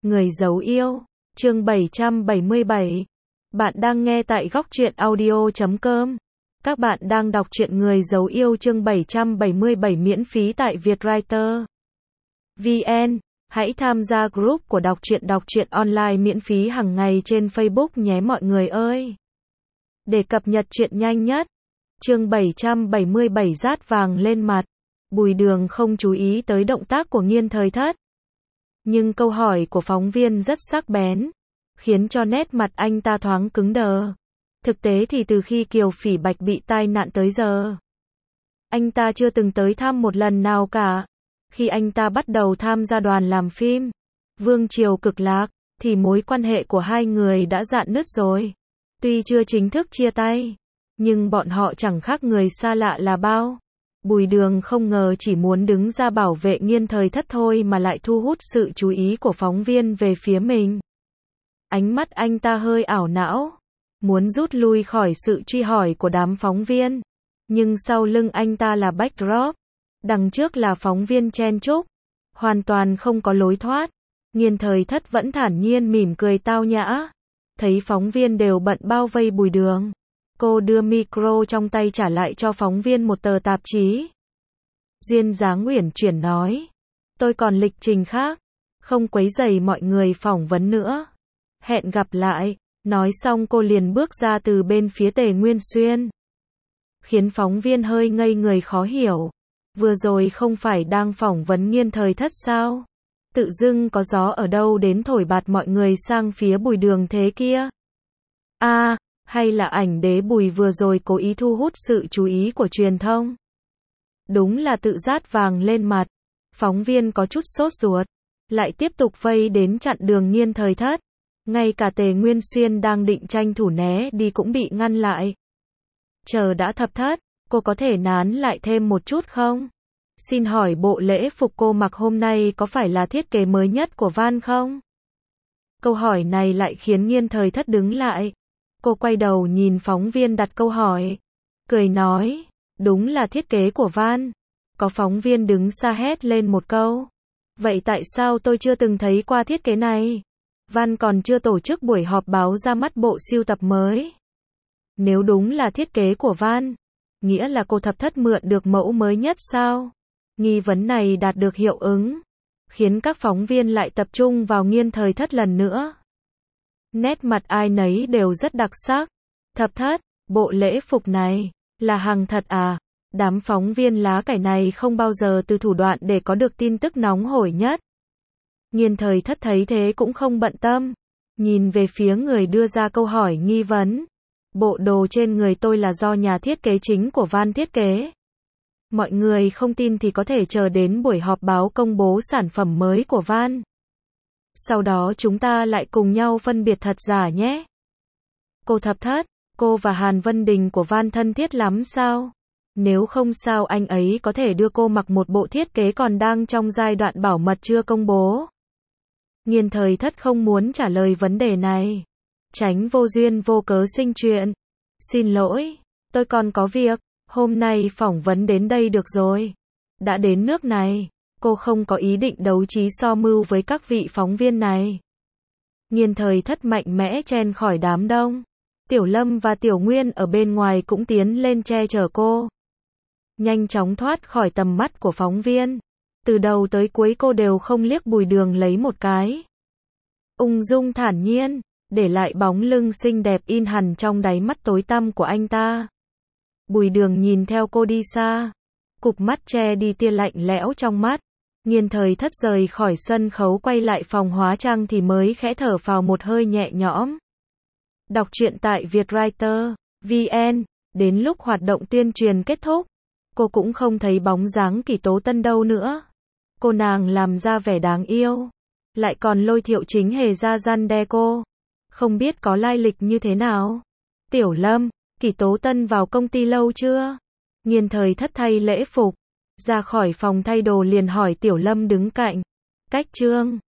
Người giấu yêu, chương 777. Bạn đang nghe tại góc truyện audio.com. Các bạn đang đọc truyện Người giấu yêu chương 777 miễn phí tại Vietwriter VN. Hãy tham gia group của đọc truyện online miễn phí hàng ngày trên Facebook nhé mọi người ơi. Để cập nhật truyện nhanh nhất. Chương 777 rát vàng lên mặt. Bùi Đường không chú ý tới động tác của Nghiên Thời Thất. Nhưng câu hỏi của phóng viên rất sắc bén, khiến cho nét mặt anh ta thoáng cứng đờ. Thực tế thì từ khi Kiều Phỉ Bạch bị tai nạn tới giờ, anh ta chưa từng tới thăm một lần nào cả. Khi anh ta bắt đầu tham gia đoàn làm phim Vương Triều Cực Lạc, thì mối quan hệ của hai người đã rạn nứt rồi. Tuy chưa chính thức chia tay, nhưng bọn họ chẳng khác người xa lạ là bao. Bùi Đường không ngờ chỉ muốn đứng ra bảo vệ Nghiên Thời Thất thôi mà lại thu hút sự chú ý của phóng viên về phía mình. Ánh mắt anh ta hơi ảo não, muốn rút lui khỏi sự truy hỏi của đám phóng viên. Nhưng sau lưng anh ta là backdrop, đằng trước là phóng viên chen chúc, hoàn toàn không có lối thoát. Nghiên Thời Thất vẫn thản nhiên mỉm cười tao nhã. Thấy phóng viên đều bận bao vây Bùi Đường, cô đưa micro trong tay trả lại cho phóng viên một tờ tạp chí. Duyên dáng uyển chuyển nói, tôi còn lịch trình khác, không quấy rầy mọi người phỏng vấn nữa. Hẹn gặp lại. Nói xong cô liền bước ra từ bên phía Tề Nguyên Xuyên, khiến phóng viên hơi ngây người khó hiểu. Vừa rồi không phải đang phỏng vấn Nghiên Thời Thất sao? Tự dưng có gió ở đâu đến thổi bạt mọi người sang phía Bùi Đường thế kia? Hay là ảnh đế Bùi vừa rồi cố ý thu hút sự chú ý của truyền thông? Đúng là tự rát vàng lên mặt. Phóng viên có chút sốt ruột, lại tiếp tục vây đến chặn đường Nghiên Thời Thất. Ngay cả Tề Nguyên Xuyên đang định tranh thủ né đi cũng bị ngăn lại. Chờ đã Thập Thất, cô có thể nán lại thêm một chút không? Xin hỏi bộ lễ phục cô mặc hôm nay có phải là thiết kế mới nhất của Van không? Câu hỏi này lại khiến Nghiên Thời Thất đứng lại. Cô quay đầu nhìn phóng viên đặt câu hỏi, cười nói, đúng là thiết kế của Van. Có phóng viên đứng xa hét lên một câu, vậy tại sao tôi chưa từng thấy qua thiết kế này? Van còn chưa tổ chức buổi họp báo ra mắt bộ sưu tập mới. Nếu đúng là thiết kế của Van, nghĩa là cô Thập Thất mượn được mẫu mới nhất sao? Nghi vấn này đạt được hiệu ứng, khiến các phóng viên lại tập trung vào Nghiên Thời Thất lần nữa. Nét mặt ai nấy đều rất đặc sắc. Thập Thất, bộ lễ phục này là hàng thật à? Đám phóng viên lá cải này không bao giờ từ thủ đoạn để có được tin tức nóng hổi nhất. Nghiên Thời Thất thấy thế cũng không bận tâm, nhìn về phía người đưa ra câu hỏi nghi vấn. Bộ đồ trên người tôi là do nhà thiết kế chính của Van thiết kế. Mọi người không tin thì có thể chờ đến buổi họp báo công bố sản phẩm mới của Van. Sau đó chúng ta lại cùng nhau phân biệt thật giả nhé. Cô Thập Thất, cô và Hàn Vân Đình của Van thân thiết lắm sao? Nếu không sao anh ấy có thể đưa cô mặc một bộ thiết kế còn đang trong giai đoạn bảo mật chưa công bố? Nghiên Thời Thất không muốn trả lời vấn đề này, tránh vô duyên vô cớ sinh chuyện. Xin lỗi, tôi còn có việc, hôm nay phỏng vấn đến đây được rồi. Đã đến nước này, cô không có ý định đấu trí so mưu với các vị phóng viên này. Nghiên Thời Thất mạnh mẽ chen khỏi đám đông. Tiểu Lâm và Tiểu Nguyên ở bên ngoài cũng tiến lên che chở cô, nhanh chóng thoát khỏi tầm mắt của phóng viên. Từ đầu tới cuối cô đều không liếc Bùi Đường lấy một cái. Ung dung thản nhiên, để lại bóng lưng xinh đẹp in hằn trong đáy mắt tối tăm của anh ta. Bùi Đường nhìn theo cô đi xa, cụp mắt che đi tia lạnh lẽo trong mắt. Nghiên Thời Thất rời khỏi sân khấu quay lại phòng hóa trang thì mới khẽ thở phào một hơi nhẹ nhõm. Đọc truyện tại Vietwriter VN. Đến lúc hoạt động tuyên truyền kết thúc, cô cũng không thấy bóng dáng Kỷ Tố Tân đâu nữa. Cô nàng làm ra vẻ đáng yêu, lại còn lôi Thiệu Chính Hề ra răn đe cô. Không biết có lai lịch như thế nào. Tiểu Lâm, Kỷ Tố Tân vào công ty lâu chưa? Nghiên Thời Thất thay lễ phục, ra khỏi phòng thay đồ liền hỏi Tiểu Lâm đứng cạnh. Cách Trương,